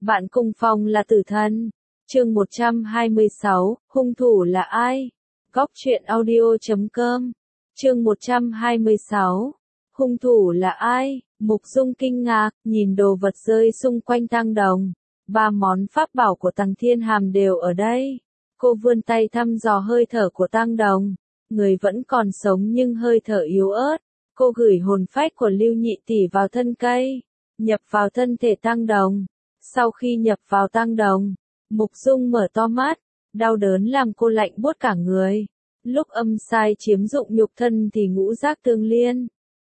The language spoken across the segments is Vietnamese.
Bạn cùng phòng là tử thần. Chương 126, hung thủ là ai? Góc truyện audio.com. Chương 126, hung thủ là ai? Mục Dung kinh ngạc, nhìn đồ vật rơi xung quanh tang đồng. 3 món pháp bảo của Tằng Thiên Hàm đều ở đây. Cô vươn tay thăm dò hơi thở của tang đồng. Người vẫn còn sống nhưng hơi thở yếu ớt. Cô gửi hồn phách của Lưu Nhị Tỷ vào thân cây, nhập vào thân thể tang đồng. Sau khi nhập vào tang đồng, Mục Dung mở to mắt, đau đớn làm cô lạnh buốt cả người. Lúc âm sai chiếm dụng nhục thân thì ngũ giác tương liên.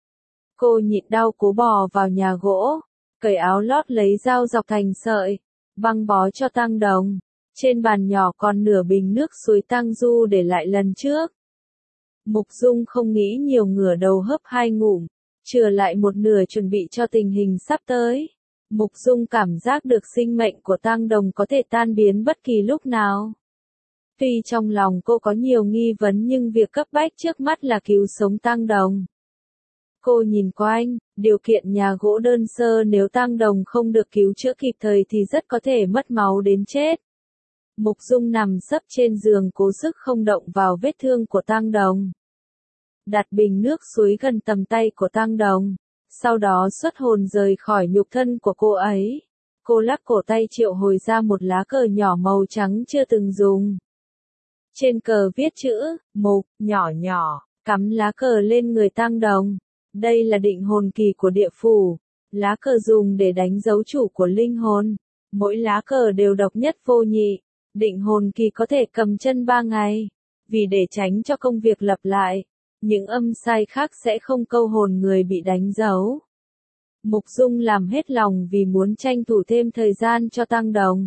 Cô nhịn đau cố bò vào nhà gỗ, cởi áo lót lấy dao dọc thành sợi, băng bó cho tang đồng. Trên bàn nhỏ còn nửa bình nước suối tang du để lại lần trước. Mục Dung không nghĩ nhiều, ngửa đầu hớp 2 ngụm, chừa lại một nửa chuẩn bị cho tình hình sắp tới. Mục Dung cảm giác được sinh mệnh của tang đồng có thể tan biến bất kỳ lúc nào. Tuy trong lòng cô có nhiều nghi vấn nhưng việc cấp bách trước mắt là cứu sống tang đồng. Cô nhìn quanh, điều kiện nhà gỗ đơn sơ, nếu tang đồng không được cứu chữa kịp thời thì rất có thể mất máu đến chết. Mục Dung nằm sấp trên giường cố sức không động vào vết thương của tang đồng. Đặt bình nước suối gần tầm tay của tang đồng, sau đó xuất hồn rời khỏi nhục thân của cô ấy. Cô lắc cổ tay triệu hồi ra một lá cờ nhỏ màu trắng chưa từng dùng. Trên cờ viết chữ, Mục, nhỏ nhỏ, cắm lá cờ lên người tang đồng. Đây là định hồn kỳ của địa phủ, lá cờ dùng để đánh dấu chủ của linh hồn. Mỗi lá cờ đều độc nhất vô nhị. Định hồn kỳ có thể cầm chân 3 ngày. Vì để tránh cho công việc lặp lại, những âm sai khác sẽ không câu hồn người bị đánh dấu. Mục Dung làm hết lòng vì muốn tranh thủ thêm thời gian cho tang đồng.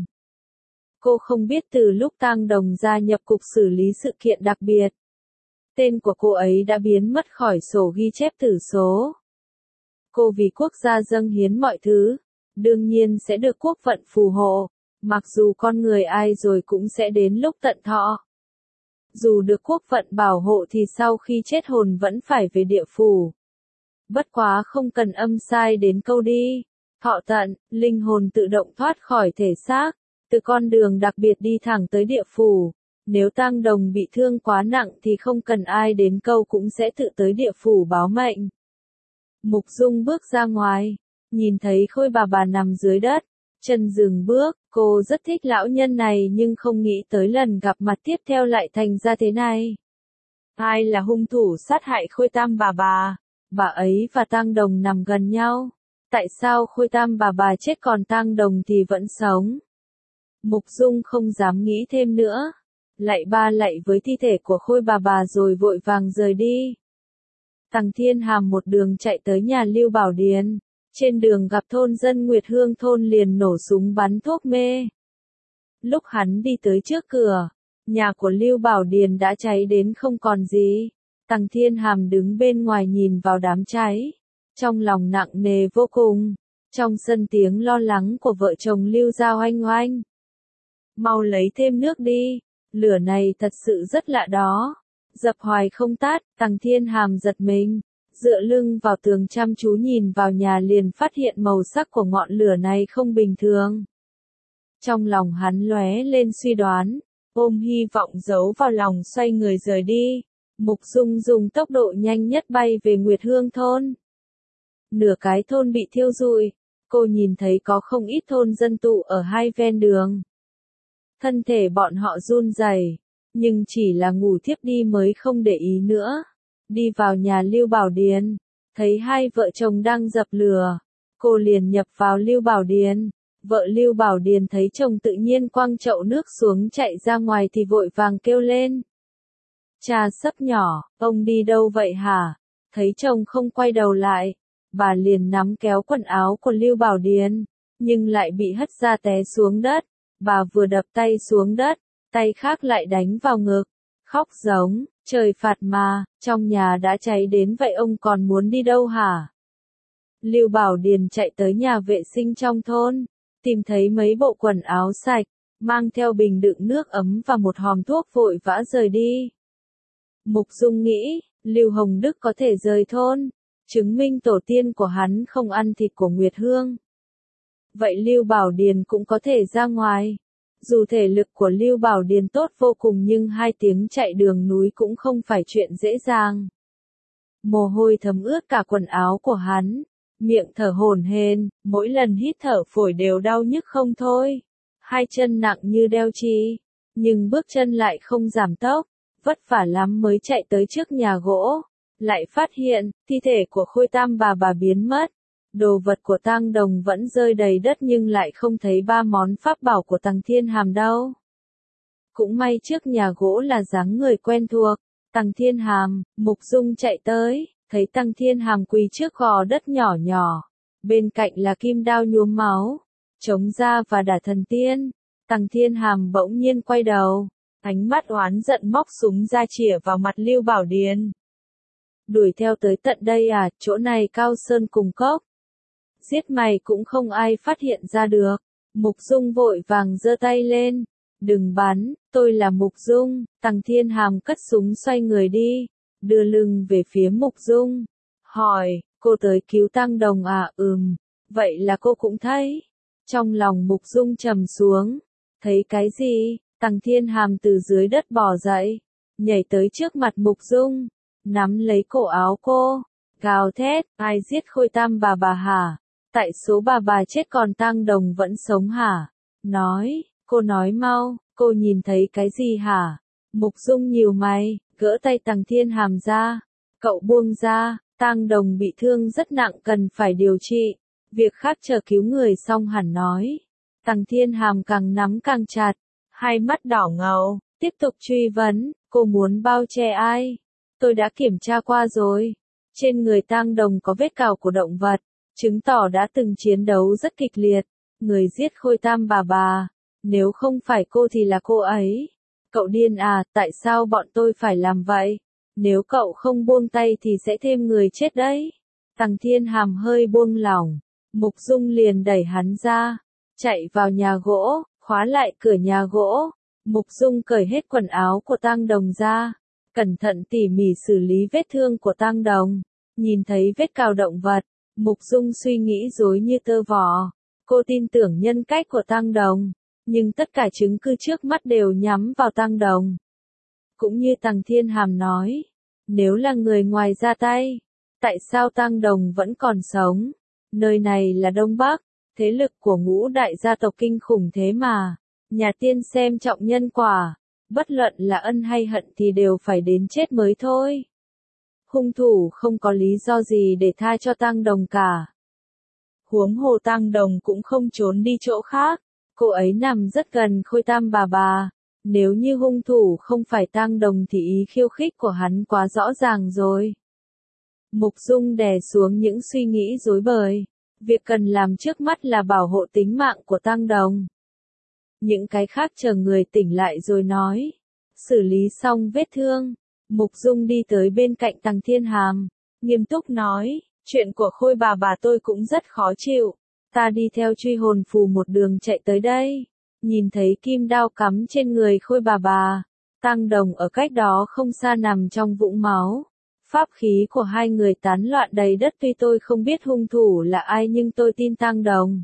Cô không biết từ lúc tang đồng gia nhập cục xử lý sự kiện đặc biệt, tên của cô ấy đã biến mất khỏi sổ ghi chép tử số. Cô vì quốc gia dâng hiến mọi thứ, đương nhiên sẽ được quốc vận phù hộ. Mặc dù con người ai rồi cũng sẽ đến lúc tận thọ. Dù được quốc vận bảo hộ thì sau khi chết hồn vẫn phải về địa phủ. Bất quá không cần âm sai đến câu đi. Thọ tận, linh hồn tự động thoát khỏi thể xác, từ con đường đặc biệt đi thẳng tới địa phủ. Nếu tang đồng bị thương quá nặng thì không cần ai đến câu cũng sẽ tự tới địa phủ báo mệnh. Mục Dung bước ra ngoài, nhìn thấy Khôi bà nằm dưới đất. Chân dừng bước, cô rất thích lão nhân này nhưng không nghĩ tới lần gặp mặt tiếp theo lại thành ra thế này. Ai là hung thủ sát hại Khôi Tam bà? Bà ấy và tang đồng nằm gần nhau. Tại sao Khôi Tam bà chết còn tang đồng thì vẫn sống? Mục Dung không dám nghĩ thêm nữa. Lạy ba lạy với thi thể của Khôi bà rồi vội vàng rời đi. Tằng Thiên Hàm một đường chạy tới nhà Lưu Bảo Điền. Trên đường gặp thôn dân Nguyệt Hương thôn liền nổ súng bắn thuốc mê. Lúc hắn đi tới trước cửa, nhà của Lưu Bảo Điền đã cháy đến không còn gì. Tằng Thiên Hàm đứng bên ngoài nhìn vào đám cháy, trong lòng nặng nề vô cùng. Trong sân tiếng lo lắng của vợ chồng Lưu Gia oanh oanh. Mau lấy thêm nước đi, lửa này thật sự rất lạ đó. Dập hoài không tắt, Tằng Thiên Hàm giật mình. Dựa lưng vào tường chăm chú nhìn vào nhà liền phát hiện màu sắc của ngọn lửa này không bình thường. Trong lòng hắn lóe lên suy đoán, ôm hy vọng giấu vào lòng xoay người rời đi. Mục Dung dùng tốc độ nhanh nhất bay về Nguyệt Hương thôn. Nửa cái thôn bị thiêu rụi, cô nhìn thấy có không ít thôn dân tụ ở hai ven đường. Thân thể bọn họ run rẩy, nhưng chỉ là ngủ thiếp đi mới không để ý nữa. Đi vào nhà Lưu Bảo Điền, thấy hai vợ chồng đang dập lửa, cô liền nhập vào Lưu Bảo Điền. Vợ Lưu Bảo Điền thấy chồng tự nhiên quăng chậu nước xuống chạy ra ngoài thì vội vàng kêu lên. Cha sấp nhỏ, ông đi đâu vậy hả? Thấy chồng không quay đầu lại, bà liền nắm kéo quần áo của Lưu Bảo Điền, nhưng lại bị hất ra té xuống đất. Bà vừa đập tay xuống đất, tay khác lại đánh vào ngực, khóc giống. Trời phạt mà, trong nhà đã cháy đến vậy ông còn muốn đi đâu hả? Lưu Bảo Điền chạy tới nhà vệ sinh trong thôn, tìm thấy mấy bộ quần áo sạch, mang theo bình đựng nước ấm và một hòm thuốc vội vã rời đi. Mục Dung nghĩ, Lưu Hồng Đức có thể rời thôn, chứng minh tổ tiên của hắn không ăn thịt của Nguyệt Hương. vậy Lưu Bảo Điền cũng có thể ra ngoài. Dù thể lực của Lưu Bảo Điền tốt vô cùng nhưng 2 tiếng chạy đường núi cũng không phải chuyện dễ dàng. Mồ hôi thấm ướt cả quần áo của hắn, miệng thở hổn hển, mỗi lần hít thở phổi đều đau nhức không thôi. 2 chân nặng như đeo chì, nhưng bước chân lại không giảm tốc, vất vả lắm mới chạy tới trước nhà gỗ, lại phát hiện thi thể của Khôi Tam bà biến mất. Đồ vật của Tang Đồng vẫn rơi đầy đất nhưng lại không thấy 3 món pháp bảo của Tằng Thiên Hàm đâu. Cũng may trước nhà gỗ là dáng người quen thuộc, Tằng Thiên Hàm, Mục Dung chạy tới, thấy Tằng Thiên Hàm quỳ trước gò đất nhỏ nhỏ, bên cạnh là kim đao nhuốm máu, chống ra và đả thần tiên. Tằng Thiên Hàm bỗng nhiên quay đầu, ánh mắt oán giận móc súng ra chĩa vào mặt Lưu Bảo Điền. Đuổi theo tới tận đây à, chỗ này cao sơn cùng cốc. Giết mày cũng không ai phát hiện ra được. Mục Dung vội vàng giơ tay lên. Đừng bắn, tôi là Mục Dung. Tằng Thiên Hàm cất súng xoay người đi, đưa lưng về phía Mục Dung. Hỏi, cô tới cứu Tang Đồng à? Vậy là cô cũng thấy. Trong lòng Mục Dung trầm xuống. Thấy cái gì? Tằng Thiên Hàm từ dưới đất bò dậy, nhảy tới trước mặt Mục Dung, nắm lấy cổ áo cô, gào thét, ai giết Khôi Tam bà hả? Tại số bà chết còn Tang Đồng vẫn sống hả? Nói, cô nói mau, cô nhìn thấy cái gì hả? Mục Dung nhíu mày, gỡ tay Tằng Thiên Hàm ra, cậu buông ra, Tang Đồng bị thương rất nặng cần phải điều trị, việc khác chờ cứu người xong hẳn nói. Tằng Thiên Hàm càng nắm càng chặt, hai mắt đỏ ngầu, tiếp tục truy vấn, cô muốn bao che ai? Tôi đã kiểm tra qua rồi. Trên người Tang Đồng có vết cào của động vật, chứng tỏ đã từng chiến đấu rất kịch liệt. Người giết Khôi Tam bà, nếu không phải cô thì là cô ấy. Cậu điên à, tại sao bọn tôi phải làm vậy? Nếu cậu không buông tay thì sẽ thêm người chết đấy. Tằng Thiên Hàm hơi buông lỏng, Mục Dung liền đẩy hắn ra, chạy vào nhà gỗ, khóa lại cửa nhà gỗ. Mục Dung cởi hết quần áo của Tang Đồng ra, cẩn thận tỉ mỉ xử lý vết thương của Tang Đồng. Nhìn thấy vết cào động vật, Mục Dung suy nghĩ rối như tơ vò. Cô tin tưởng nhân cách của Tang Đồng, nhưng tất cả chứng cứ trước mắt đều nhắm vào Tang Đồng. Cũng như Tằng Thiên Hàm nói, nếu là người ngoài ra tay, tại sao Tang Đồng vẫn còn sống? Nơi này là Đông Bắc, thế lực của ngũ đại gia tộc kinh khủng thế mà. Nhà tiên xem trọng nhân quả, bất luận là ân hay hận thì đều phải đến chết mới thôi. Hung thủ không có lý do gì để tha cho Tang Đồng cả. Huống hồ Tang Đồng cũng không trốn đi chỗ khác, cô ấy nằm rất gần Khôi Tam bà. Nếu như hung thủ không phải Tang Đồng thì ý khiêu khích của hắn quá rõ ràng rồi. Mục Dung đè xuống những suy nghĩ rối bời. Việc cần làm trước mắt là bảo hộ tính mạng của Tang Đồng. Những cái khác chờ người tỉnh lại rồi nói. Xử lý xong vết thương, Mục Dung đi tới bên cạnh Tằng Thiên Hàm, nghiêm túc nói, chuyện của Khôi bà tôi cũng rất khó chịu. Ta đi theo truy hồn phù một đường chạy tới đây, nhìn thấy kim đao cắm trên người Khôi bà. Tang Đồng ở cách đó không xa nằm trong vũng máu. Pháp khí của hai người tán loạn đầy đất, tuy tôi không biết hung thủ là ai nhưng tôi tin Tang Đồng.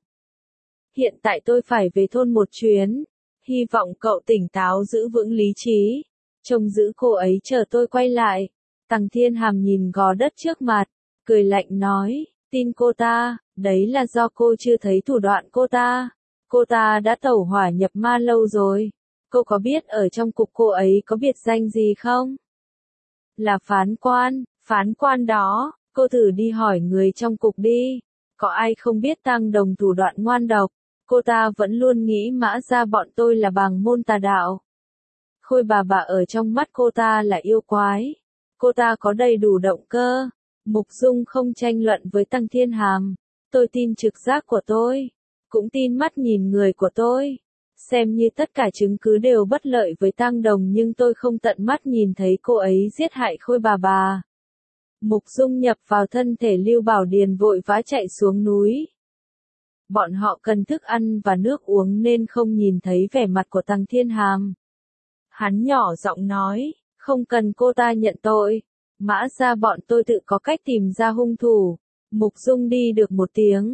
Hiện tại tôi phải về thôn một chuyến, hy vọng cậu tỉnh táo giữ vững lý trí, trông giữ cô ấy chờ tôi quay lại. Tằng Thiên Hàm nhìn gò đất trước mặt, cười lạnh nói, tin cô ta, đấy là do cô chưa thấy thủ đoạn cô ta. Cô ta đã tẩu hỏa nhập ma lâu rồi. Cô có biết ở trong cục cô ấy có biệt danh gì không? Là phán quan đó, cô thử đi hỏi người trong cục đi. Có ai không biết Tang Đồng thủ đoạn ngoan độc, cô ta vẫn luôn nghĩ Mã gia bọn tôi là bàng môn tà đạo. Khôi bà ở trong mắt cô ta là yêu quái. Cô ta có đầy đủ động cơ. Mục Dung không tranh luận với Tằng Thiên Hàm. Tôi tin trực giác của tôi, cũng tin mắt nhìn người của tôi. Xem như tất cả chứng cứ đều bất lợi với Tang Đồng nhưng tôi không tận mắt nhìn thấy cô ấy giết hại Khôi bà. Mục Dung nhập vào thân thể Lưu Bảo Điền vội vã chạy xuống núi. Bọn họ cần thức ăn và nước uống nên không nhìn thấy vẻ mặt của Tằng Thiên Hàm. Hắn nhỏ giọng nói, không cần cô ta nhận tội. Mã gia bọn tôi tự có cách tìm ra hung thủ. Mục Dung đi được một tiếng,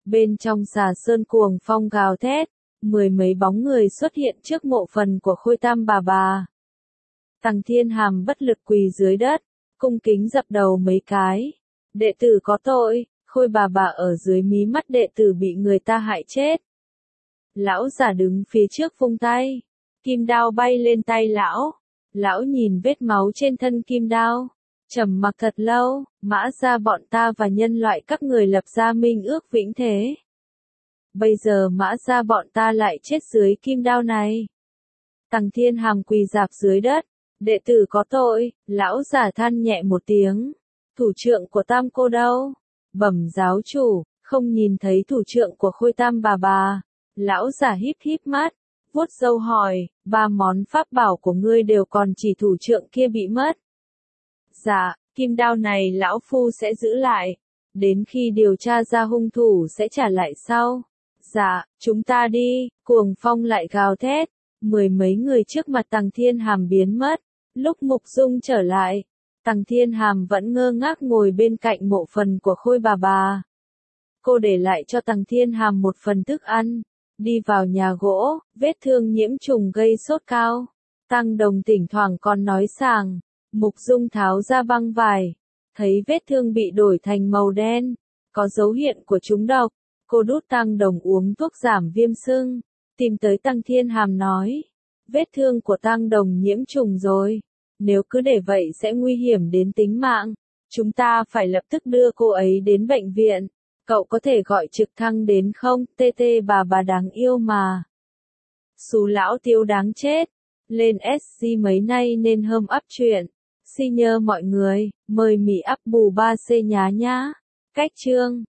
Bên trong xà sơn cuồng phong gào thét, mười mấy bóng người xuất hiện trước mộ phần của Khôi Tam bà. Tằng Thiên Hàm bất lực quỳ dưới đất, cung kính dập đầu mấy cái. Đệ tử có tội, Khôi bà ở dưới mí mắt đệ tử bị người ta hại chết. Lão giả đứng phía trước vung tay, kim đao bay lên tay lão. Lão nhìn vết máu trên thân kim đao, trầm mặc thật lâu. Mã gia bọn ta và nhân loại các người lập ra minh ước vĩnh thế. Bây giờ Mã gia bọn ta lại chết dưới kim đao này. Tằng Thiên Hàm quỳ rạp dưới đất, đệ tử có tội. Lão giả than nhẹ một tiếng, thủ trưởng của Tam cô đâu? Bẩm giáo chủ, không nhìn thấy thủ trưởng của Khôi Tam bà. Lão giả híp híp mắt, vuốt râu hỏi, 3 món pháp bảo của ngươi đều còn, chỉ thủ trưởng kia bị mất. Dạ, kim đao này lão phu sẽ giữ lại, đến khi điều tra ra hung thủ sẽ trả lại sau. Dạ, chúng ta đi. Cuồng phong lại gào thét, mười mấy người trước mặt Tằng Thiên Hàm biến mất. Lúc Mục Dung trở lại, Tằng Thiên Hàm vẫn ngơ ngác ngồi bên cạnh mộ phần của Khôi bà. Cô để lại cho Tằng Thiên Hàm một phần thức ăn, đi vào nhà gỗ. Vết thương nhiễm trùng gây sốt cao, Tăng Đồng thỉnh thoảng còn nói sàng. Mục Dung tháo ra băng vải, thấy vết thương bị đổi thành màu đen, có dấu hiện của trúng độc. Cô đút Tăng Đồng uống thuốc giảm viêm sưng, tìm tới Tằng Thiên Hàm nói, vết thương của Tăng Đồng nhiễm trùng rồi, nếu cứ để vậy sẽ nguy hiểm đến tính mạng, chúng ta phải lập tức đưa cô ấy đến bệnh viện. Cậu có thể gọi trực thăng đến không? TT bà đáng yêu mà. Xú lão Tiêu đáng chết. Lên SG mấy nay nên hâm up chuyện. Xin nhờ mọi người, mời Mỹ up bù 3C nhá. Cách chương